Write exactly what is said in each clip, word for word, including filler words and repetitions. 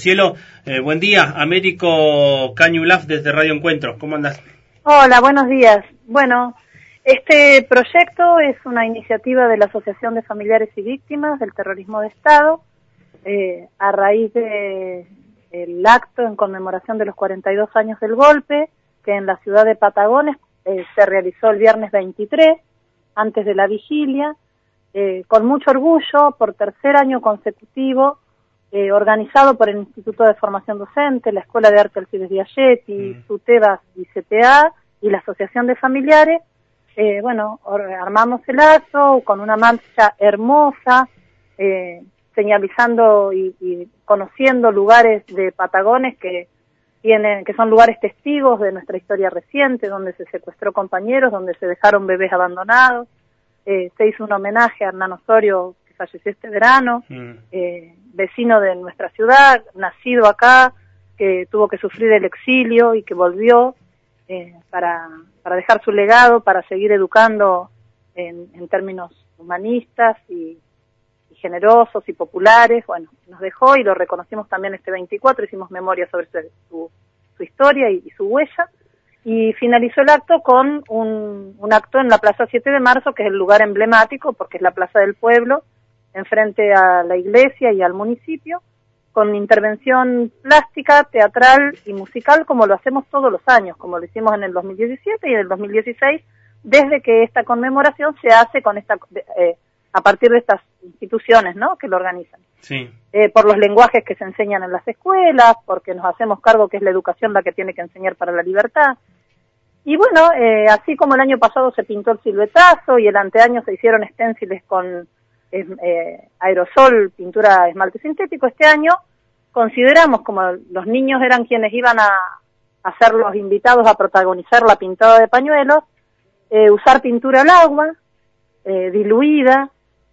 Cielo, eh, buen día. Américo Cañulaf desde Radio Encuentro. ¿Cómo andás? Hola, buenos días. Bueno, este proyecto es una iniciativa de la Asociación de Familiares y Víctimas del Terrorismo de Estado, eh, a raíz de el acto en conmemoración de los cuarenta y dos años del golpe, que en la ciudad de Patagones eh, se realizó el viernes veintitrés, antes de la vigilia, eh, con mucho orgullo, por tercer año consecutivo, Eh, organizado por el Instituto de Formación Docente, la Escuela de Arte Alcides Biaggetti, mm. SUTEBAS y C T A y la Asociación de Familiares. Eh, bueno, armamos el acto con una marcha hermosa, eh, señalizando y, y conociendo lugares de Patagones que tienen, que son lugares testigos de nuestra historia reciente, donde se secuestró compañeros, donde se dejaron bebés abandonados. Eh, se hizo un homenaje a Hernán Osorio, que falleció este verano, mm. eh, vecino de nuestra ciudad, nacido acá, que tuvo que sufrir el exilio y que volvió eh, para, para dejar su legado, para seguir educando en, en términos humanistas y, y generosos y populares. Bueno, nos dejó y lo reconocimos también este veinticuatro, hicimos memoria sobre su, su, su historia y, y su huella, y finalizó el acto con un, un acto en la Plaza siete de marzo, que es el lugar emblemático porque es la plaza del pueblo, enfrente a la iglesia y al municipio, con intervención plástica, teatral y musical, como lo hacemos todos los años, como lo hicimos en el dos mil diecisiete y en el dos mil dieciséis, desde que esta conmemoración se hace con esta eh, a partir de estas instituciones, ¿no?, que lo organizan. Sí. Eh, por los lenguajes que se enseñan en las escuelas, porque nos hacemos cargo que es la educación la que tiene que enseñar para la libertad. Y bueno, eh, así como el año pasado se pintó el siluetazo y el anteaño se hicieron esténciles con Eh, aerosol, pintura, esmalte sintético, este año consideramos, como los niños eran quienes iban a, a ser los invitados a protagonizar la pintada de pañuelos, eh, usar pintura al agua, eh, diluida,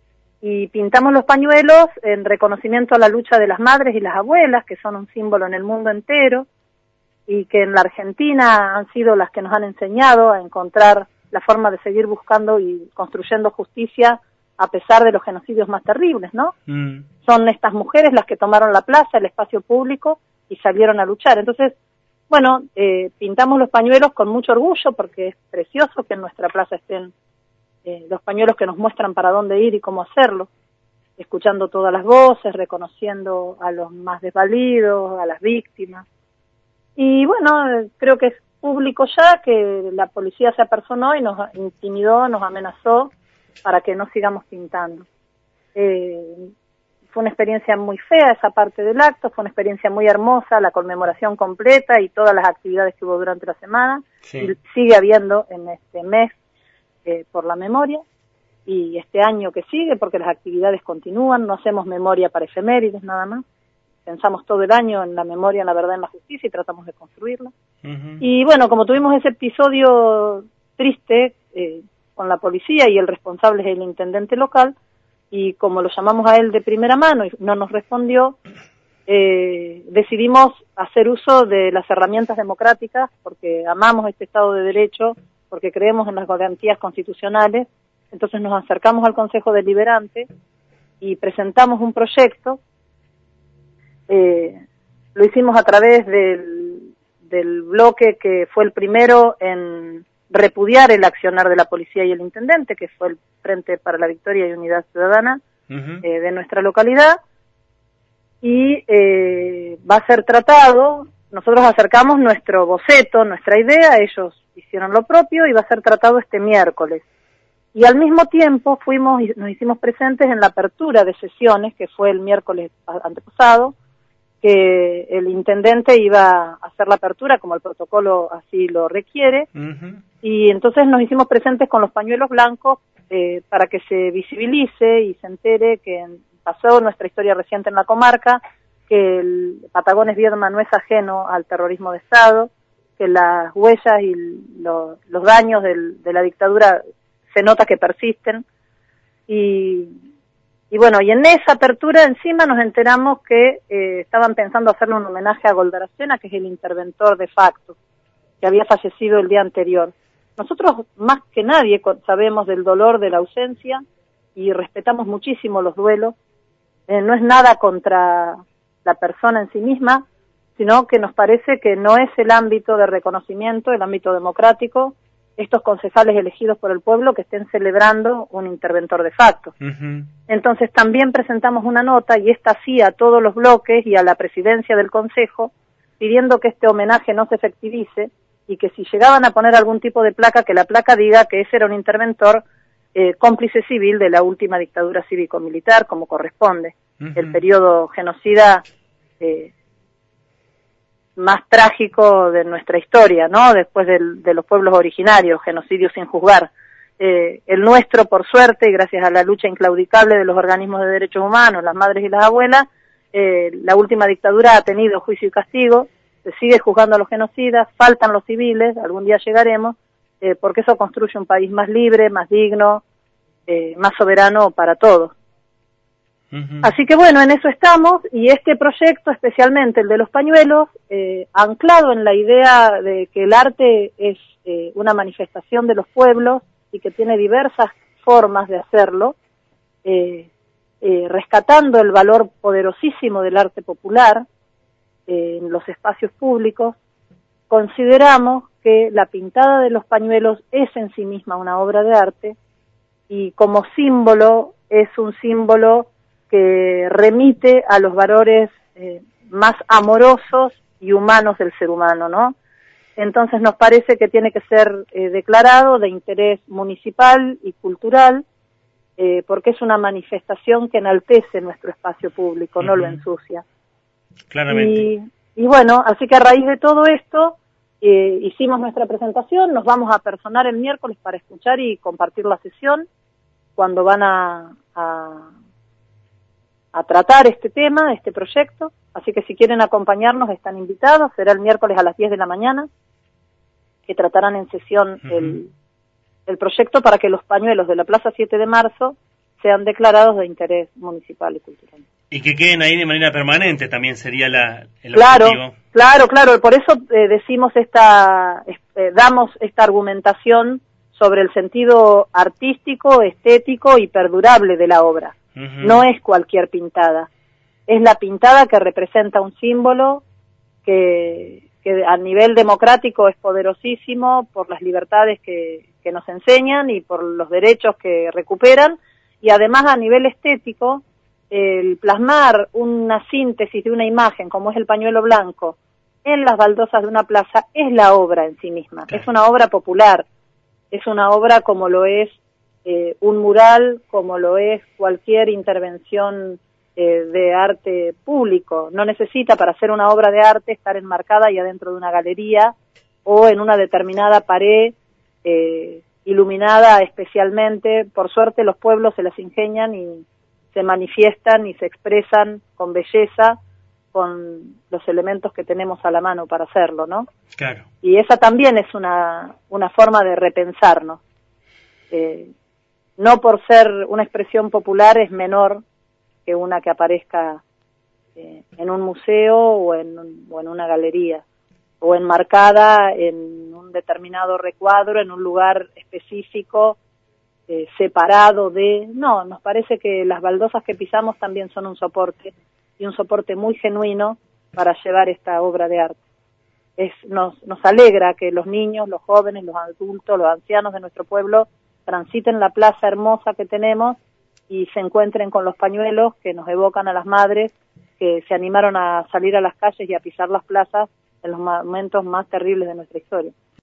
y pintamos los pañuelos en reconocimiento a la lucha de las madres y las abuelas, que son un símbolo en el mundo entero, y que en la Argentina han sido las que nos han enseñado a encontrar la forma de seguir buscando y construyendo justicia a pesar de los genocidios más terribles, ¿no? Mm. Son estas mujeres las que tomaron la plaza, el espacio público, y salieron a luchar. Entonces, bueno, eh, pintamos los pañuelos con mucho orgullo, porque es precioso que en nuestra plaza estén eh, los pañuelos que nos muestran para dónde ir y cómo hacerlo, escuchando todas las voces, reconociendo a los más desvalidos, a las víctimas. Y bueno, creo que es público ya que la policía se apersonó y nos intimidó, nos amenazó, para que no sigamos pintando. Eh, fue una experiencia muy fea esa parte del acto, fue una experiencia muy hermosa, la conmemoración completa y todas las actividades que hubo durante la semana, sí. Y sigue habiendo en este mes eh, por la memoria, y este año que sigue, porque las actividades continúan, no hacemos memoria para efemérides nada más, pensamos todo el año en la memoria, en la verdad, en la justicia, y tratamos de construirla. Uh-huh. Y bueno, como tuvimos ese episodio triste, eh, con la policía, y el responsable es el intendente local, y como lo llamamos a él de primera mano y no nos respondió, eh, decidimos hacer uso de las herramientas democráticas, porque amamos este Estado de Derecho, porque creemos en las garantías constitucionales. Entonces nos acercamos al Consejo Deliberante y presentamos un proyecto. Eh, lo hicimos a través del, del bloque que fue el primero en repudiar el accionar de la policía y el intendente, que fue el Frente para la Victoria y Unidad Ciudadana, uh-huh. eh, de nuestra localidad, y eh, va a ser tratado. Nosotros acercamos nuestro boceto, nuestra idea, ellos hicieron lo propio, y va a ser tratado este miércoles. Y al mismo tiempo fuimos y nos hicimos presentes en la apertura de sesiones, que fue el miércoles antepasado, que el intendente iba a hacer la apertura como el protocolo así lo requiere, uh-huh. Y entonces nos hicimos presentes con los pañuelos blancos eh, para que se visibilice y se entere que pasó nuestra historia reciente en la comarca, que el Patagones Viedma no es ajeno al terrorismo de Estado, que las huellas y lo, los daños del, de la dictadura se nota que persisten, y Y bueno, y en esa apertura encima nos enteramos que eh, estaban pensando hacerle un homenaje a Goldaracena, que es el interventor de facto, que había fallecido el día anterior. Nosotros, más que nadie, sabemos del dolor de la ausencia y respetamos muchísimo los duelos. Eh, no es nada contra la persona en sí misma, sino que nos parece que no es el ámbito de reconocimiento, el ámbito democrático, estos concejales elegidos por el pueblo que estén celebrando un interventor de facto. Uh-huh. Entonces también presentamos una nota, y esta sí a todos los bloques y a la presidencia del Consejo, pidiendo que este homenaje no se efectivice y que si llegaban a poner algún tipo de placa, que la placa diga que ese era un interventor eh, cómplice civil de la última dictadura cívico-militar, como corresponde, uh-huh. el periodo genocida eh, más trágico de nuestra historia, ¿no? Después del, de los pueblos originarios, genocidio sin juzgar. Eh, el nuestro, por suerte, y gracias a la lucha inclaudicable de los organismos de derechos humanos, las madres y las abuelas, eh, la última dictadura ha tenido juicio y castigo, se sigue juzgando a los genocidas, faltan los civiles, algún día llegaremos, eh, porque eso construye un país más libre, más digno, eh, más soberano para todos. Uh-huh. Así que bueno, en eso estamos, y este proyecto, especialmente el de los pañuelos, eh, anclado en la idea de que el arte es eh, una manifestación de los pueblos y que tiene diversas formas de hacerlo, eh, eh, rescatando el valor poderosísimo del arte popular eh, en los espacios públicos, consideramos que la pintada de los pañuelos es en sí misma una obra de arte, y como símbolo es un símbolo que remite a los valores eh, más amorosos y humanos del ser humano, ¿no? Entonces nos parece que tiene que ser eh, declarado de interés municipal y cultural, eh, porque es una manifestación que enaltece nuestro espacio público, uh-huh. no lo ensucia. Claramente. Y, y bueno, así que a raíz de todo esto, eh, hicimos nuestra presentación, nos vamos a personar el miércoles para escuchar y compartir la sesión, cuando van a... a a tratar este tema, este proyecto, así que si quieren acompañarnos están invitados, será el miércoles a las diez de la mañana, que tratarán en sesión uh-huh. el, el proyecto para que los pañuelos de la Plaza siete de marzo sean declarados de interés municipal y cultural. Y que queden ahí de manera permanente también sería la, el claro, objetivo. Claro, claro, por eso eh, decimos esta, eh, damos esta argumentación sobre el sentido artístico, estético y perdurable de la obra. Uh-huh. No es cualquier pintada, es la pintada que representa un símbolo que, que a nivel democrático es poderosísimo por las libertades que, que nos enseñan y por los derechos que recuperan, y además a nivel estético, el plasmar una síntesis de una imagen como es el pañuelo blanco en las baldosas de una plaza es la obra en sí misma, claro. Es una obra popular, es una obra como lo es Eh, un mural, como lo es cualquier intervención eh, de arte público. No necesita para hacer una obra de arte estar enmarcada y adentro de una galería o en una determinada pared eh, iluminada especialmente. Por suerte los pueblos se las ingenian y se manifiestan y se expresan con belleza con los elementos que tenemos a la mano para hacerlo, ¿no? Claro. Y esa también es una, una forma de repensarnos. Eh, No por ser una expresión popular es menor que una que aparezca eh, en un museo o en, un, o en una galería, o enmarcada en un determinado recuadro, en un lugar específico, eh, separado de... No, nos parece que las baldosas que pisamos también son un soporte, y un soporte muy genuino para llevar esta obra de arte. Es, nos, nos alegra que los niños, los jóvenes, los adultos, los ancianos de nuestro pueblo transiten la plaza hermosa que tenemos y se encuentren con los pañuelos que nos evocan a las madres que se animaron a salir a las calles y a pisar las plazas en los momentos más terribles de nuestra historia.